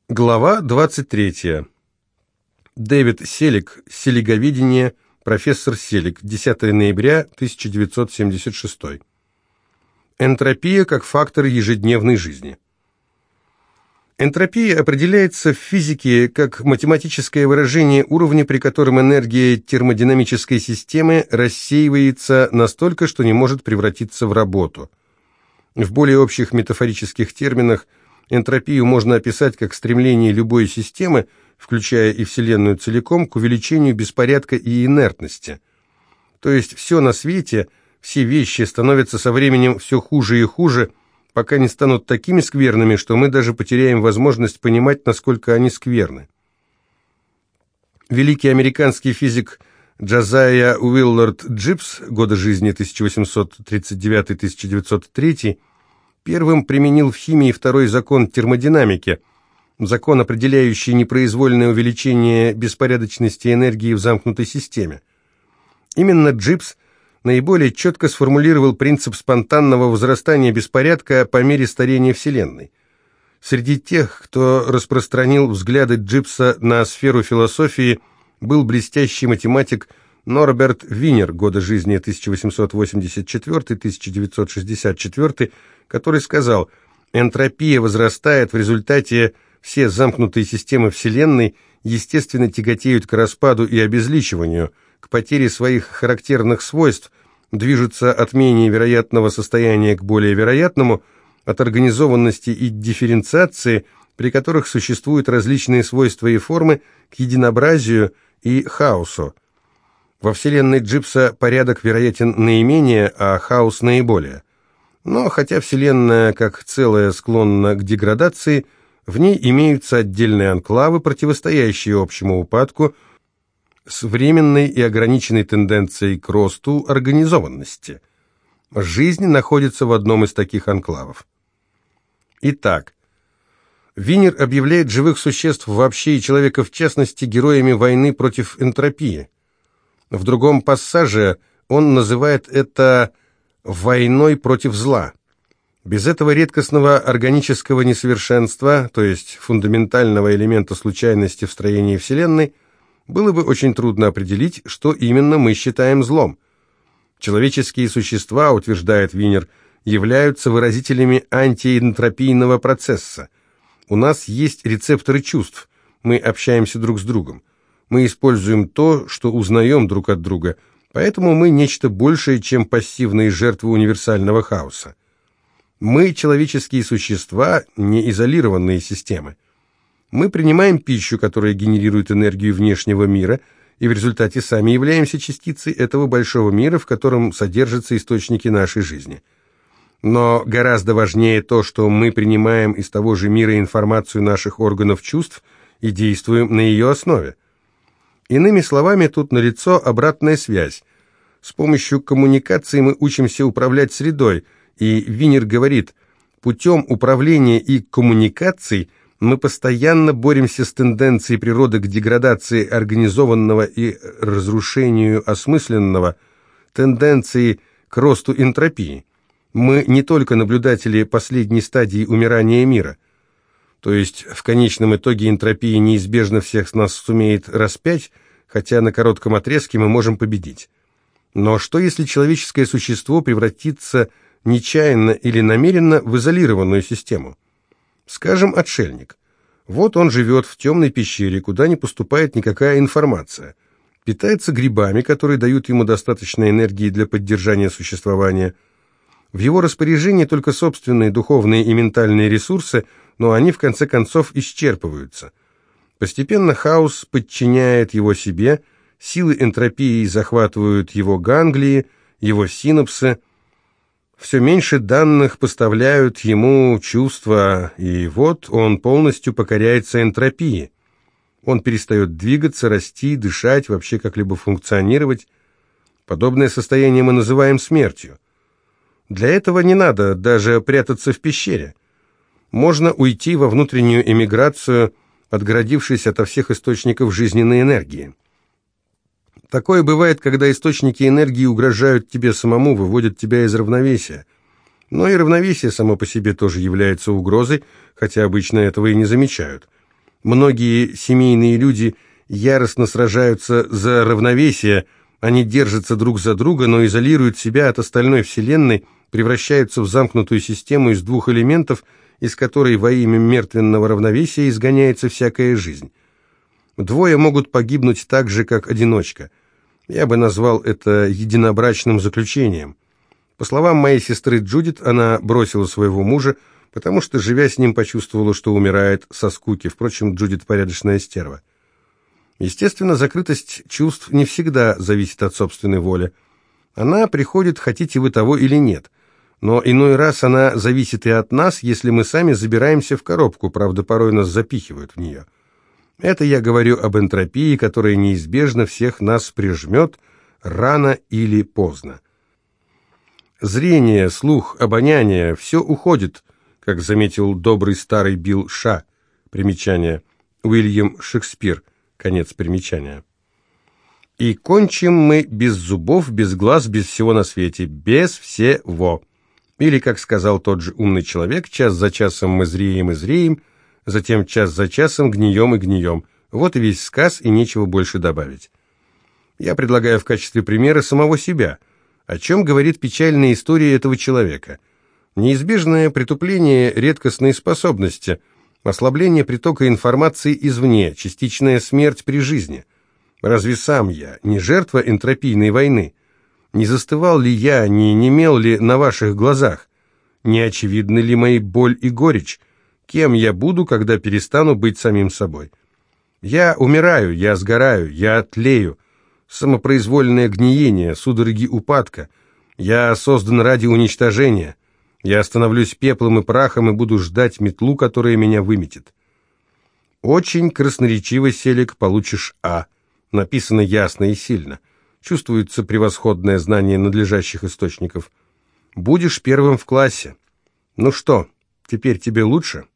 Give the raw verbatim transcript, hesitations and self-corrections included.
Глава двадцать третья. Дэвид Селик, селиговедение, профессор Селик, десятое ноября тысяча девятьсот семьдесят шестой. Энтропия как фактор ежедневной жизни. Энтропия определяется в физике как математическое выражение уровня, при котором энергия термодинамической системы рассеивается настолько, что не может превратиться в работу. В более общих метафорических терминах энтропию можно описать как стремление любой системы, включая и Вселенную целиком, к увеличению беспорядка и инертности. То есть все на свете, все вещи становятся со временем все хуже и хуже, пока не станут такими скверными, что мы даже потеряем возможность понимать, насколько они скверны. Великий американский физик Джозайя Уиллард Джибс, годы жизни тысяча восемьсот тридцать девятый — тысяча девятьсот третий, первым применил в химии второй закон термодинамики, закон, определяющий непроизвольное увеличение беспорядочности энергии в замкнутой системе. Именно Джибс наиболее четко сформулировал принцип спонтанного возрастания беспорядка по мере старения Вселенной. Среди тех, кто распространил взгляды Джибса на сферу философии, был блестящий математик Норберт Винер, годы жизни тысяча восемьсот восемьдесят четвёртый — тысяча девятьсот шестьдесят четвёртый, который сказал: «Энтропия возрастает, в результате все замкнутые системы Вселенной естественно тяготеют к распаду и обезличиванию, к потере своих характерных свойств, движутся от менее вероятного состояния к более вероятному, от организованности и дифференциации, при которых существуют различные свойства и формы, к единообразию и хаосу. Во Вселенной Джибса порядок вероятен наименее, а хаос наиболее. Но хотя Вселенная как целое склонна к деградации, в ней имеются отдельные анклавы, противостоящие общему упадку, с временной и ограниченной тенденцией к росту организованности. Жизнь находится в одном из таких анклавов. Итак, Винер объявляет живых существ вообще и человека в частности героями войны против энтропии. В другом пассаже он называет это «войной против зла». Без этого редкостного органического несовершенства, то есть фундаментального элемента случайности в строении Вселенной, было бы очень трудно определить, что именно мы считаем злом. Человеческие существа, утверждает Винер, являются выразителями антиэнтропийного процесса. У нас есть рецепторы чувств, мы общаемся друг с другом. Мы используем то, что узнаем друг от друга, поэтому мы нечто большее, чем пассивные жертвы универсального хаоса. Мы, человеческие существа, не изолированные системы. Мы принимаем пищу, которая генерирует энергию внешнего мира, и в результате сами являемся частицей этого большого мира, в котором содержатся источники нашей жизни. Но гораздо важнее то, что мы принимаем из того же мира информацию наших органов чувств и действуем на ее основе. Иными словами, тут налицо обратная связь. С помощью коммуникации мы учимся управлять средой, и Винер говорит, путем управления и коммуникаций мы постоянно боремся с тенденцией природы к деградации организованного и разрушению осмысленного, тенденцией к росту энтропии. Мы не только наблюдатели последней стадии умирания мира. То есть в конечном итоге энтропия неизбежно всех нас сумеет распять, хотя на коротком отрезке мы можем победить. Но что если человеческое существо превратится нечаянно или намеренно в изолированную систему? Скажем, отшельник. Вот он живет в темной пещере, куда не поступает никакая информация. Питается грибами, которые дают ему достаточно энергии для поддержания существования. В его распоряжении только собственные духовные и ментальные ресурсы, но они в конце концов исчерпываются. Постепенно хаос подчиняет его себе, силы энтропии захватывают его ганглии, его синапсы, все меньше данных поставляют ему чувства, и вот он полностью покоряется энтропии. Он перестает двигаться, расти, дышать, вообще как-либо функционировать. Подобное состояние мы называем смертью. Для этого не надо даже прятаться в пещере. Можно уйти во внутреннюю эмиграцию, отгородившись ото всех источников жизненной энергии. Такое бывает, когда источники энергии угрожают тебе самому, выводят тебя из равновесия. Но и равновесие само по себе тоже является угрозой, хотя обычно этого и не замечают. Многие семейные люди яростно сражаются за равновесие, они держатся друг за друга, но изолируют себя от остальной вселенной, превращаются в замкнутую систему из двух элементов, из которой во имя мертвенного равновесия изгоняется всякая жизнь. Двое могут погибнуть так же, как одиночка. Я бы назвал это единобрачным заключением. По словам моей сестры Джудит, она бросила своего мужа, потому что, живя с ним, почувствовала, что умирает со скуки. Впрочем, Джудит порядочная стерва. Естественно, закрытость чувств не всегда зависит от собственной воли. Она приходит, хотите вы того или нет. Но иной раз она зависит и от нас, если мы сами забираемся в коробку, правда, порой нас запихивают в нее. Это я говорю об энтропии, которая неизбежно всех нас прижмет рано или поздно. Зрение, слух, обоняние – все уходит, как заметил добрый старый Билл Ша. Примечание. Уильям Шекспир. Конец примечания. И кончим мы без зубов, без глаз, без всего на свете, без всего. Или, как сказал тот же умный человек, час за часом мы зреем и зреем, затем час за часом гнием и гнием. Вот и весь сказ, и нечего больше добавить. Я предлагаю в качестве примера самого себя. О чем говорит печальная история этого человека? Неизбежное притупление редкостной способности, ослабление притока информации извне, частичная смерть при жизни. Разве сам я не жертва энтропийной войны? Не застывал ли я, не немел ли на ваших глазах? Не очевидны ли мои боль и горечь? Кем я буду, когда перестану быть самим собой? Я умираю, я сгораю, я тлею. Самопроизвольное гниение, судороги упадка. Я создан ради уничтожения. Я становлюсь пеплом и прахом и буду ждать метлу, которая меня выметит. Очень красноречиво, Селик, получишь А. Написано ясно и сильно. Чувствуется превосходное знание надлежащих источников. Будешь первым в классе. Ну что, теперь тебе лучше?»